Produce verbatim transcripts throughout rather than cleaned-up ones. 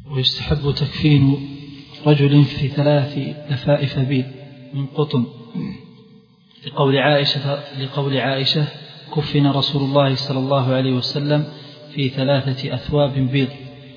ويستحب تكفين رجل في ثلاث لفائف بيض من قطن لقول عائشة, لقول عائشة كفن رسول الله صلى الله عليه وسلم في ثلاثة أثواب بيض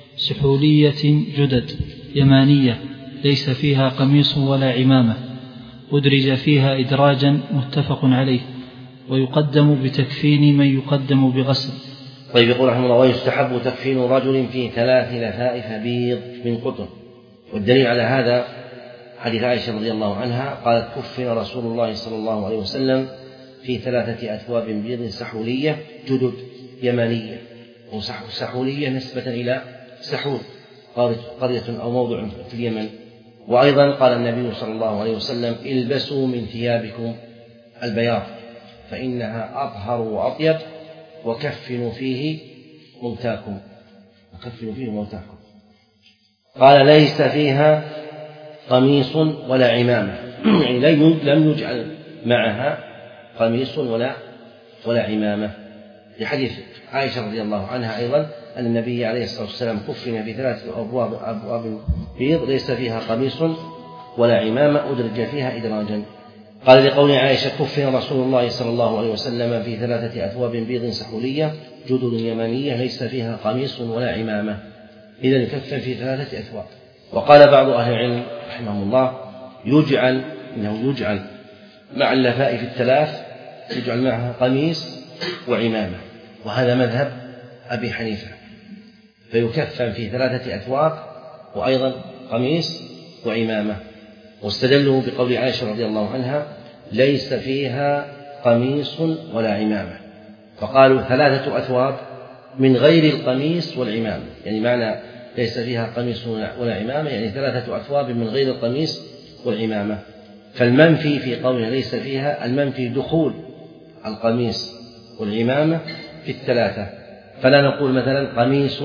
سحولية جدد يمانية ليس فيها قميص ولا عمامة أدرج فيها إدراجا متفق عليه ويقدم بتكفين من يقدم بغسل. طيب يقول رحمه الله ويستحب تكفين رجل في ثلاث لفائف بيض من قطن. والدليل على هذا حديث عائشة رضي الله عنها قالت كفن رسول الله صلى الله عليه وسلم في ثلاثة أثواب بيض سحولية جدد يمانية. وسحولية نسبة إلى سحول قرية أو موضع في اليمن. وأيضا قال النبي صلى الله عليه وسلم البسوا من ثيابكم البياض فإنها أطهر وأطيب وكفنوا فيه موتاكم وكفنوا فيه موتاكم. قال ليس فيها قميص ولا عمامة يعني لم يجعل معها قميص ولا ولا عمامة. لحديث عائشة رضي الله عنها أيضا أن النبي عليه الصلاة والسلام كفن في ثلاثة أبواب أبواب بيض ليس فيها قميص ولا عمامة أدرج فيها إدراجا. قال لقول عائشة كفن رسول الله صلى الله عليه وسلم في ثلاثة أثواب بيض سحولية جدد يمانية ليس فيها قميص ولا عمامة. إذن كفن في ثلاثة أثواب. وقال بعض أهل العلم رحمه الله يجعل إنه يجعل مع اللفائف الثلاث يجعل معها قميص وعمامة وهذا مذهب أبي حنيفة فيكفن في ثلاثة أثواب وأيضا قميص وعمامة. واستدلوا بقول عائشة رضي الله عنها ليس فيها قميص ولا عمامة فقالوا ثلاثة أثواب من غير القميص والعمامة يعني معنى ليس فيها قميص ولا عمامة يعني ثلاثة أثواب من غير القميص والعمامة. فالمنفي في قولنا ليس فيها المنفي دخول القميص والعمامة في الثلاثة فلا نقول مثلا قميص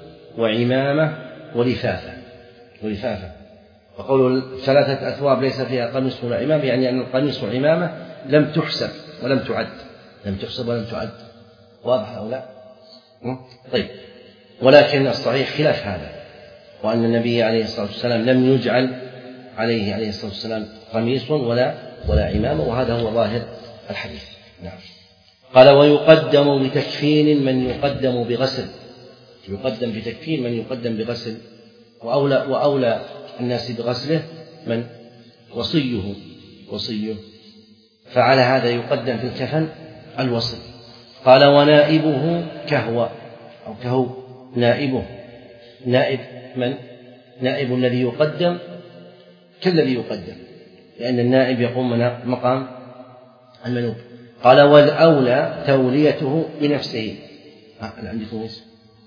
وعمامة ولفافة ولفافة وقول ثلاثة أثواب ليس فيها قميص ولا عمامة يعني أن القميص والعمامة لم تحسب ولم تعد لم تحسب ولم تعد. واضح أو لا؟ طيب ولكن الصحيح خلاف هذا وأن النبي عليه الصلاة والسلام لم يجعل عليه عليه الصلاة والسلام قميص ولا ولا عمامة وهذا هو ظاهر الحديث. نعم. قال ويقدم بتكفين من يقدم بغسل يقدم بتكفين من يقدم بغسل وأولى, وأولى الناس بغسله من وصيه وصيه فعلى هذا يقدم في الكفن الوصي. قال ونائبه كهو أو كهو نائبه نائب من نائب الذي يقدم كالذي يقدم لأن النائب يقوم مقام المنوب. قال والأولى توليته بنفسه. أنا عندكم اسم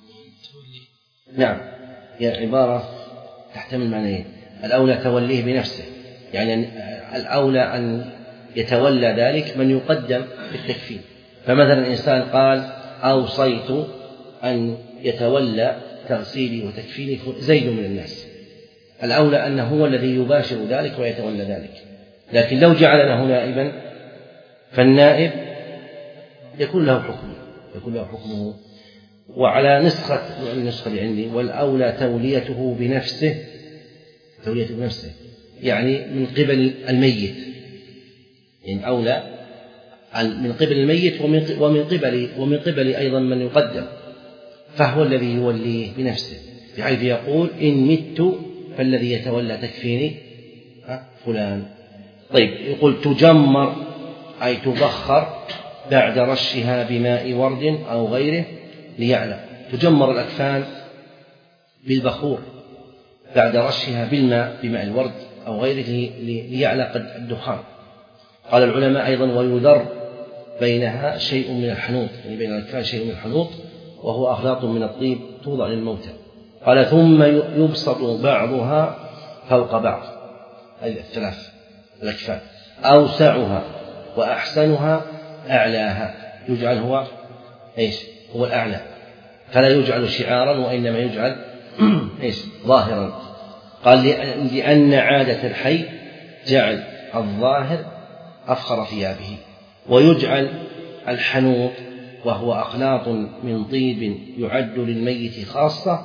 نعم هي عبارة تحتمل معنيين. الأولى توليه بنفسه يعني الأولى أن يتولى ذلك من يقدم بالتكفين. فمثلا إنسان قال أوصيت أن يتولى تغسيلي وتكفيني زيد من الناس الأولى أنه هو الذي يباشر ذلك ويتولى ذلك. لكن لو جعل له نائبا فالنائب يكون له حكمه يكون له حكمه. وعلى نسخة النسخة اللي عندي والأولى توليته بنفسه توليته بنفسه يعني من قبل الميت يعني أولى من قبل الميت ومن قبل ومن قبل أيضا من يقدم فهو الذي يوليه بنفسه بحيث يقول إن مت فالذي يتولى تكفيني فلان. طيب يقول تجمر أي تبخر بعد رشها بماء ورد أو غيره ليعلى. تجمر الأكفان بالبخور بعد رشها بالماء بماء الورد أو غيره ليعلى قد الدخان. قال العلماء أيضا ويذر بينها شيء من الحنوط يعني بين الأكفان شيء من الحنوط وهو أخلاط من الطيب توضع للموتى. قال ثم يبسط بعضها فوق بعض هذه الثلاث الأكفان أوسعها وأحسنها أعلاها يجعل هو إيش هو الأعلى فلا يجعل شعارا وإنما يجعل إيش ظاهرا. قال لأن عادة الحي جعل الظاهر أفخر ثيابه. ويجعل الحنوط وهو أخلاط من طيب يعد للميت خاصة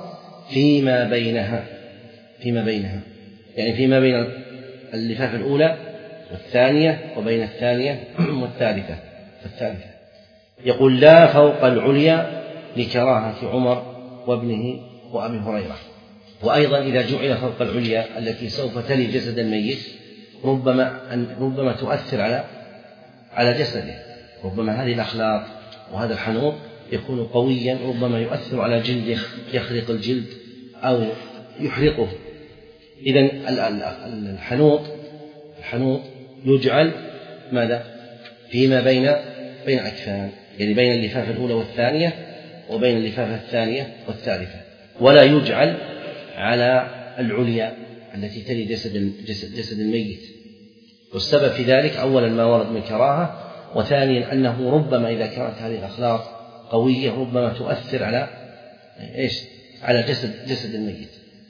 فيما بينها فيما بينها يعني فيما بين اللفاف الأولى والثانية وبين الثانية والثالثة الثالثة يقول لا فوق العليا لكراهة عمر وابنه وأبي هريرة. وأيضا إذا جعل فوق العليا التي سوف تلي جسد الميت ربما ربما تؤثر على على جسده، ربما هذه الأخلاق وهذا الحنوط يكون قويا ربما يؤثر على جلده يخرق الجلد أو يحرقه. إذن الحنوط الحنوط يجعل ماذا فيما بين بين الأكفان، يعني بين اللفافة الأولى والثانية وبين اللفافة الثانية والثالثة، ولا يجعل على العليا التي تلي جسد جسد, جسد الميت. والسبب في ذلك أولا ما ورد من كراهة، وثانيا أنه ربما إذا كانت هذه الأخلاق قوية ربما تؤثر على إيش على جسد جسد الميت.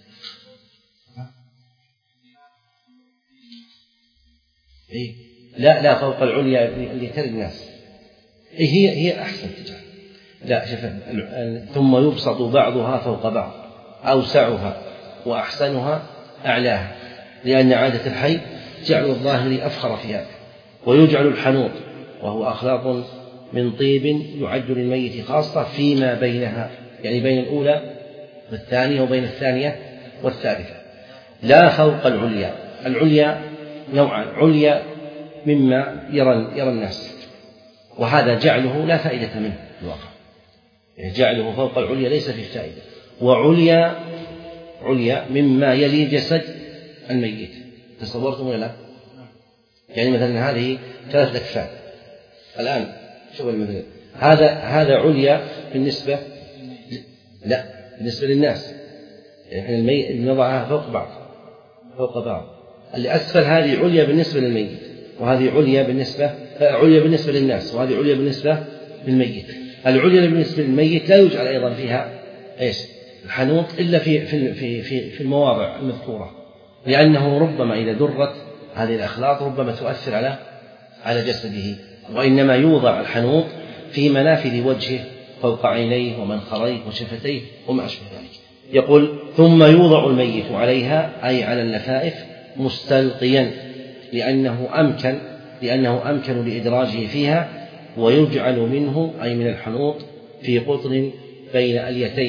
إيه؟ لا لا فوق العليا اللي تلي الناس إيه هي هي أحسن تجعل لا شوف ثم يبسط بعضها فوق بعض أوسعها وأحسنها أعلاها، لأن عادة الحي جعل الظاهر أفخر في هذا. ويجعل الحنوط وهو أخلاط من طيب يعد للميت خاصة فيما بينها، يعني بين الأولى والثانية وبين الثانية والثالثة. لا فوق العليا، العليا نوعان، عليا مما يرى يرى الناس وهذا جعله لا فائدة منه في الواقع، يعني جعله فوق العليا ليس فيه فائدة. وعليا عليا مما يلي جسد الميت، تصورتم ولا لا؟ يعني مثلا هذه ثلاث أكفان الآن شوف المثل هذا هذا عليا بالنسبة لا بالنسبة للناس، يعني الميت نضعها فوق بعض فوق بعض، اللي أسفل هذه عليا بالنسبة للميت وهذه عليا بالنسبة عليا بالنسبة للناس وهذه عليا بالنسبة للميت. العليا بالنسبة للميت لا يجعل أيضا فيها إيش الحنوط إلا في في في في المواضع المذكورة، لأنه ربما إذا درت هذه الأخلاط ربما تؤثر على على جسده، وإنما يوضع الحنوط في منافذ وجهه فوق عينيه ومنخريه وشفتيه وما أشبه ذلك. يقول ثم يوضع الميت عليها أي على اللفائف مستلقيا لأنه أمكن لأنه أمكن لإدراجه فيها، ويجعل منه أي من الحنوط في قطن بين أليتيه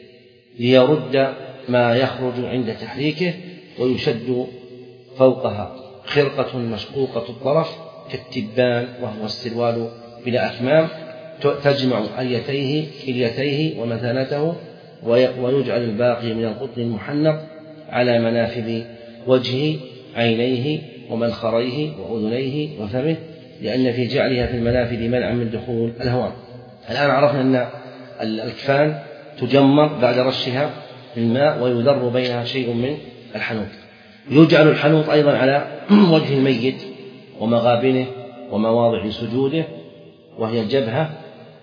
ليرد ما يخرج عند تحريكه، ويشد فوقها خرقة مشقوقة الطرف كالتبان وهو السروال بلا أكمام تجمع أليتيه كليتيه ومثانته، ويجعل الباقي من القطن المحنط على منافذ وجهه عينيه ومنخريه وأذنيه وفمه، لأن في جعلها في المنافذ منع من دخول الهواء. الآن عرفنا أن الأكفان تجمر بعد رشها الماء ويدر بينها شيء من الحنوط. يجعل الحنوط أيضا على وجه الميت ومغابنه ومواضع سجوده، وهي الجبهة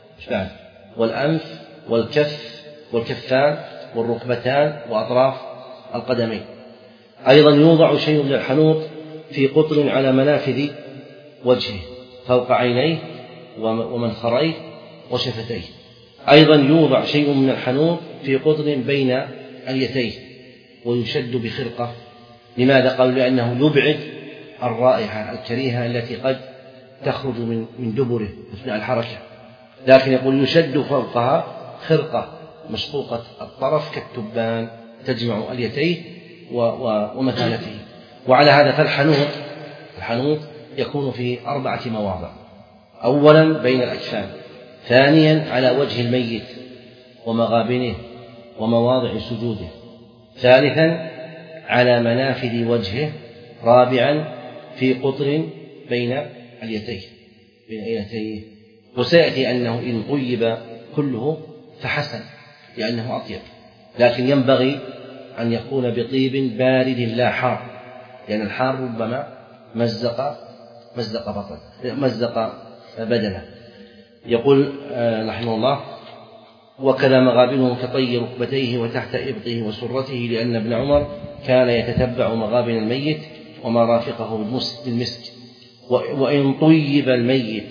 والأنف والكف والكفان والركبتان وأطراف القدمين. أيضا يوضع شيء من الحنوط في قطن على منافذ وجهه فوق عينيه ومنخريه وشفتيه. أيضا يوضع شيء من الحنوط في قطن بين اليتيه ويشد بخرقة. لماذا؟ قالوا لأنه يبعد الرائحة الكريهة التي قد تخرج من من دبره أثناء الحركة، لكن يقول يشد فوقها خرقة مشقوقة الطرف كالتبان تجمع اليتيه ومثانته. وعلى هذا فالحنوط الحنوط يكون في أربعة مواضع: أولا بين الأكفان، ثانيا على وجه الميت ومغابنه ومواضع سجوده، ثالثا على منافذ وجهه، رابعا في قطر بين اليتيه بين اليتيه. وسيأتي أنه إن طيب كله فحسن لأنه أطيب، لكن ينبغي أن يكون بطيب بارد لا حار، لأن الحار ربما مزق مزق بطن مزق بدنه. يقول رحمه الله: وكذا مغابنه كطي ركبتيه وتحت إبطه وسرته، لأن ابن عمر كان يتتبع مغابن الميت وما رافقه بالمسك. وإن طيب الميت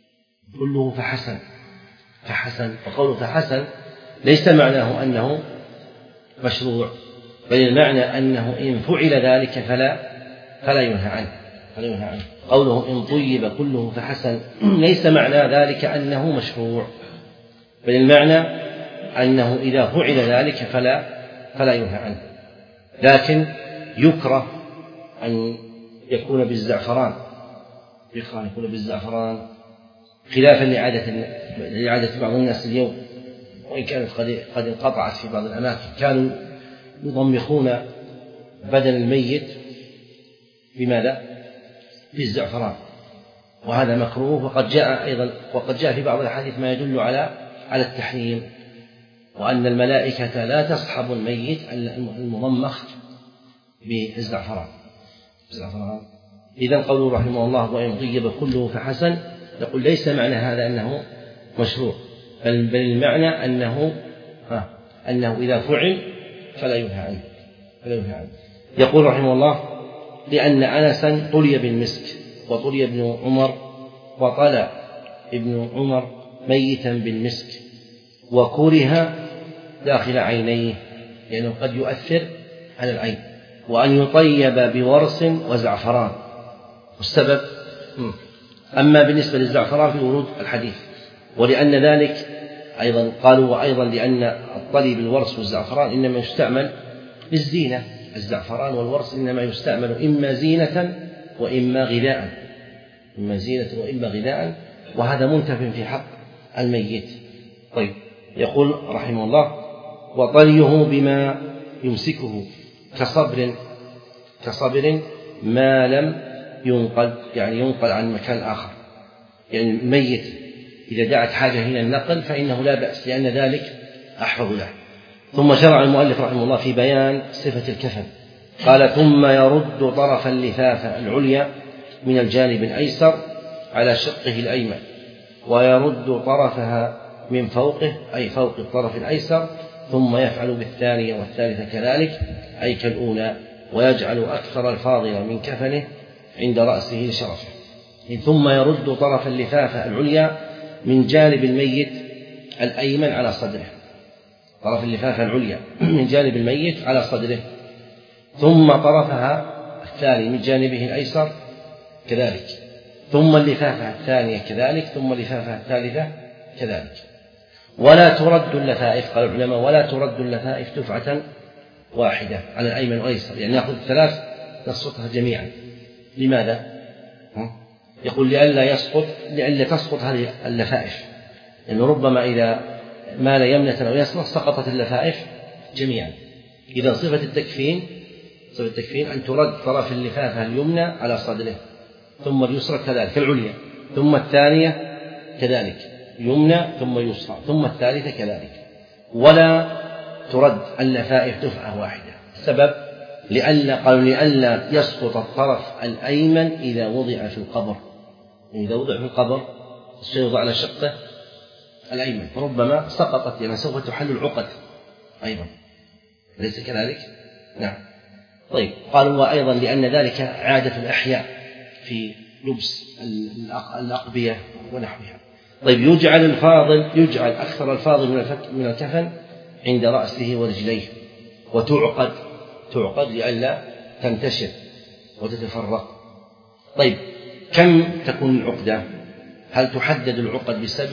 كله فحسن فحسن وقوله فحسن ليس معناه أنه مشروع، بل المعنى أنه إن فعل ذلك فلا فلا ينهى عنه فلا ينهى عنه. قوله إن طيب كله فحسن ليس معنى ذلك أنه مشروع، بل المعنى أنه إذا فعل ذلك فلا فلا ينهى عنه، لكن يكره أن يكون بالزعفران يكره أن يكون بالزعفران خلافا لعادة لعادة بعض الناس اليوم، وإن كانت قد قد انقطعت في بعض الأماكن. كانوا يضمخون بدن الميت بماذا؟ بالزعفران، وهذا مكروه. وقد جاء أيضا وقد جاء في بعض الأحاديث ما يدل على على التحريم، وأن الملائكة لا تصحب الميت المضمخ بالزعفران. إذن قوله رحمه الله وإن طيب كله فحسن، نقول ليس معنى هذا أنه مشروع، بل المعنى أنه ها أنه إذا فعل فلا ينهى عنه فلا ينهى عنه. يقول رحمه الله لأن أنسا طلي بالمسك، وطلي ابن عمر وطلى ابن عمر ميتا بالمسك، وكره داخل عينيه، لأنه يعني قد يؤثر على العين، وأن يطيب بورس وزعفران. والسبب أما بالنسبة للزعفران في ورود الحديث، ولأن ذلك أيضا قالوا وأيضا لأن الطلي بالورس والزعفران إنما يستعمل للزينة. الزعفران والورس إنما يستعمل إما زينة وإما غذاء إما زينة وإما غذاء، وهذا منتف في حق الميت. طيب، يقول رحمه الله وطليه بما يمسكه كصبر كصبر ما لم ينقل، يعني ينقل عن مكان آخر، يعني الميت إذا دعت حاجة إلى النقل فإنه لا بأس، لأن ذلك أحفظ له. ثم شرع المؤلف رحمه الله في بيان صفة الكفن، قال ثم يرد طرف اللفافة العليا من الجانب الأيسر على شقه الأيمن، ويرد طرفها من فوقه أي فوق الطرف الأيسر، ثم يفعل بالثانية والثالثة كذلك أي كالأولى، ويجعل أكثر الفاضل من كفنه عند رأسه لشرفه. ثم يرد طرف اللفافة العليا من جانب الميت الأيمن على صدره، طرف اللفافة العليا من جانب الميت على صدره، ثم طرفها الثاني من جانبه الأيسر كذلك، ثم اللفافة الثانية كذلك، ثم اللفافة الثالثة كذلك. ولا ترد اللفائف، قال العلماء ولا ترد اللفائف دفعة واحدة على الأيمن والأيسر، يعني نأخذ الثلاث نسقطها جميعا. لماذا؟ يقول لئلا يسقط لئلا تسقط هذه اللفائف، لأنه ربما إذا مال يمنة أو يسرى سقطت اللفائف جميعا. إذا صفة التكفين صفة التكفين أن ترد طرف اللفافة اليمنى على صدره، ثم اليسرى كذلك العليا، ثم الثانية كذلك يمنى ثم يسرى، ثم الثالثة كذلك. ولا ترد اللفائف دفعة واحدة. السبب لئلا قالوا لئلا يسقط الطرف الأيمن إذا وضع في القبر، إذا وضع في القبر سيوضع على شقه الأيمن، فربما سقطت، يعني سوف تحل العقد أيضا، أليس كذلك؟ نعم. طيب، قالوا وأيضا لأن ذلك عادة الأحياء في لبس الأقبية ونحوها. طيب، يجعل الفاضل يجعل أكثر الفاضل من الكفن عند رأسه ورجليه، وتعقد تعقد لئلا تنتشر وتتفرق. طيب، كم تكون العقدة؟ هل تحدد العقد بسبع؟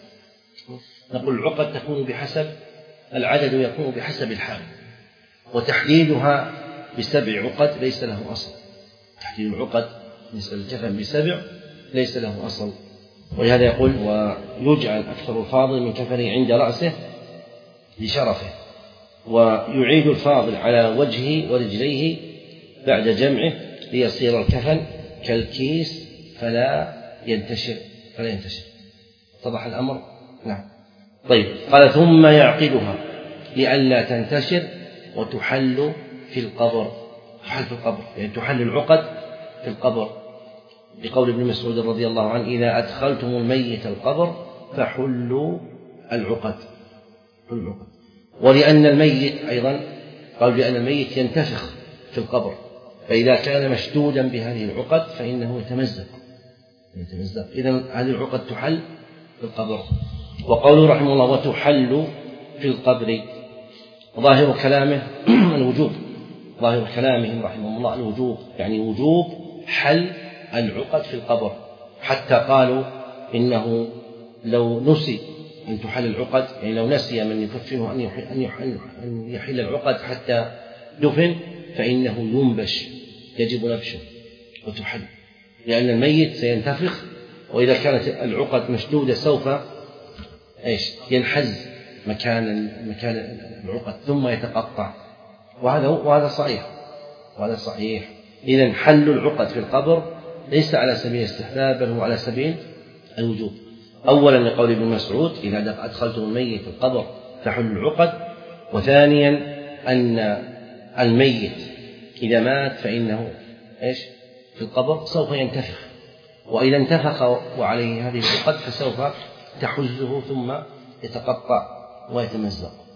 نقول العقد تكون بحسب العدد، يكون بحسب الحال، وتحديدها بسبع عقد ليس له أصل. تحديد العقد بالنسبة للكفن بسبع ليس له أصل، ولهذا يقول ويجعل أكثر الفاضل من كفنه عند رأسه لشرفه، ويعيد الفاضل على وجهه ورجليه بعد جمعه ليصير الكفن كالكيس فلا ينتشر فلا ينتشر. اتضح الأمر؟ نعم. طيب، قال ثم يعقدها لئلا تنتشر وتحل في القبر. تحل في القبر يعني تحل العقد في القبر، لقول ابن مسعود رضي الله عنه إذا أدخلتم الميت القبر فحلوا العقد. العقد. ولأن الميت أيضا قالوا لأن الميت ينتفخ في القبر، فإذا كان مشدودا بهذه العقد فإنه يتمزق يتمزق إذن هذه العقد تحل في القبر. وقوله رحمه الله وتحل في القبر، ظاهر كلامه الوجوب، ظاهر كلامهم رحمه الله الوجوب، يعني وجوب حل العقد في القبر، حتى قالوا إنه لو نسي أن تحل العقد، يعني لو نسي من يكفنه أن يحل, أن يحل, أن يحل العقد حتى دفن فإنه ينبش، يجب نبشه وتحل، لأن الميت سينتفخ، وإذا كانت العقد مشدودة سوف إيش ينحز مكان مكان العقد ثم يتقطع، وهذا وهذا صحيح وهذا صحيح. إذن حل العقد في القبر ليس على سبيل الاستحباب بل هو على سبيل الوجوب. أولا لقول ابن مسعود إذا أدخلتم الميت في القبر فحلوا العقد، وثانيا أن الميت إذا مات فإنه إيش في القبر سوف ينتفخ، وإذا انتفخ وعليه هذه العقد فسوف تحزه ثم يتقطع ويتمزق.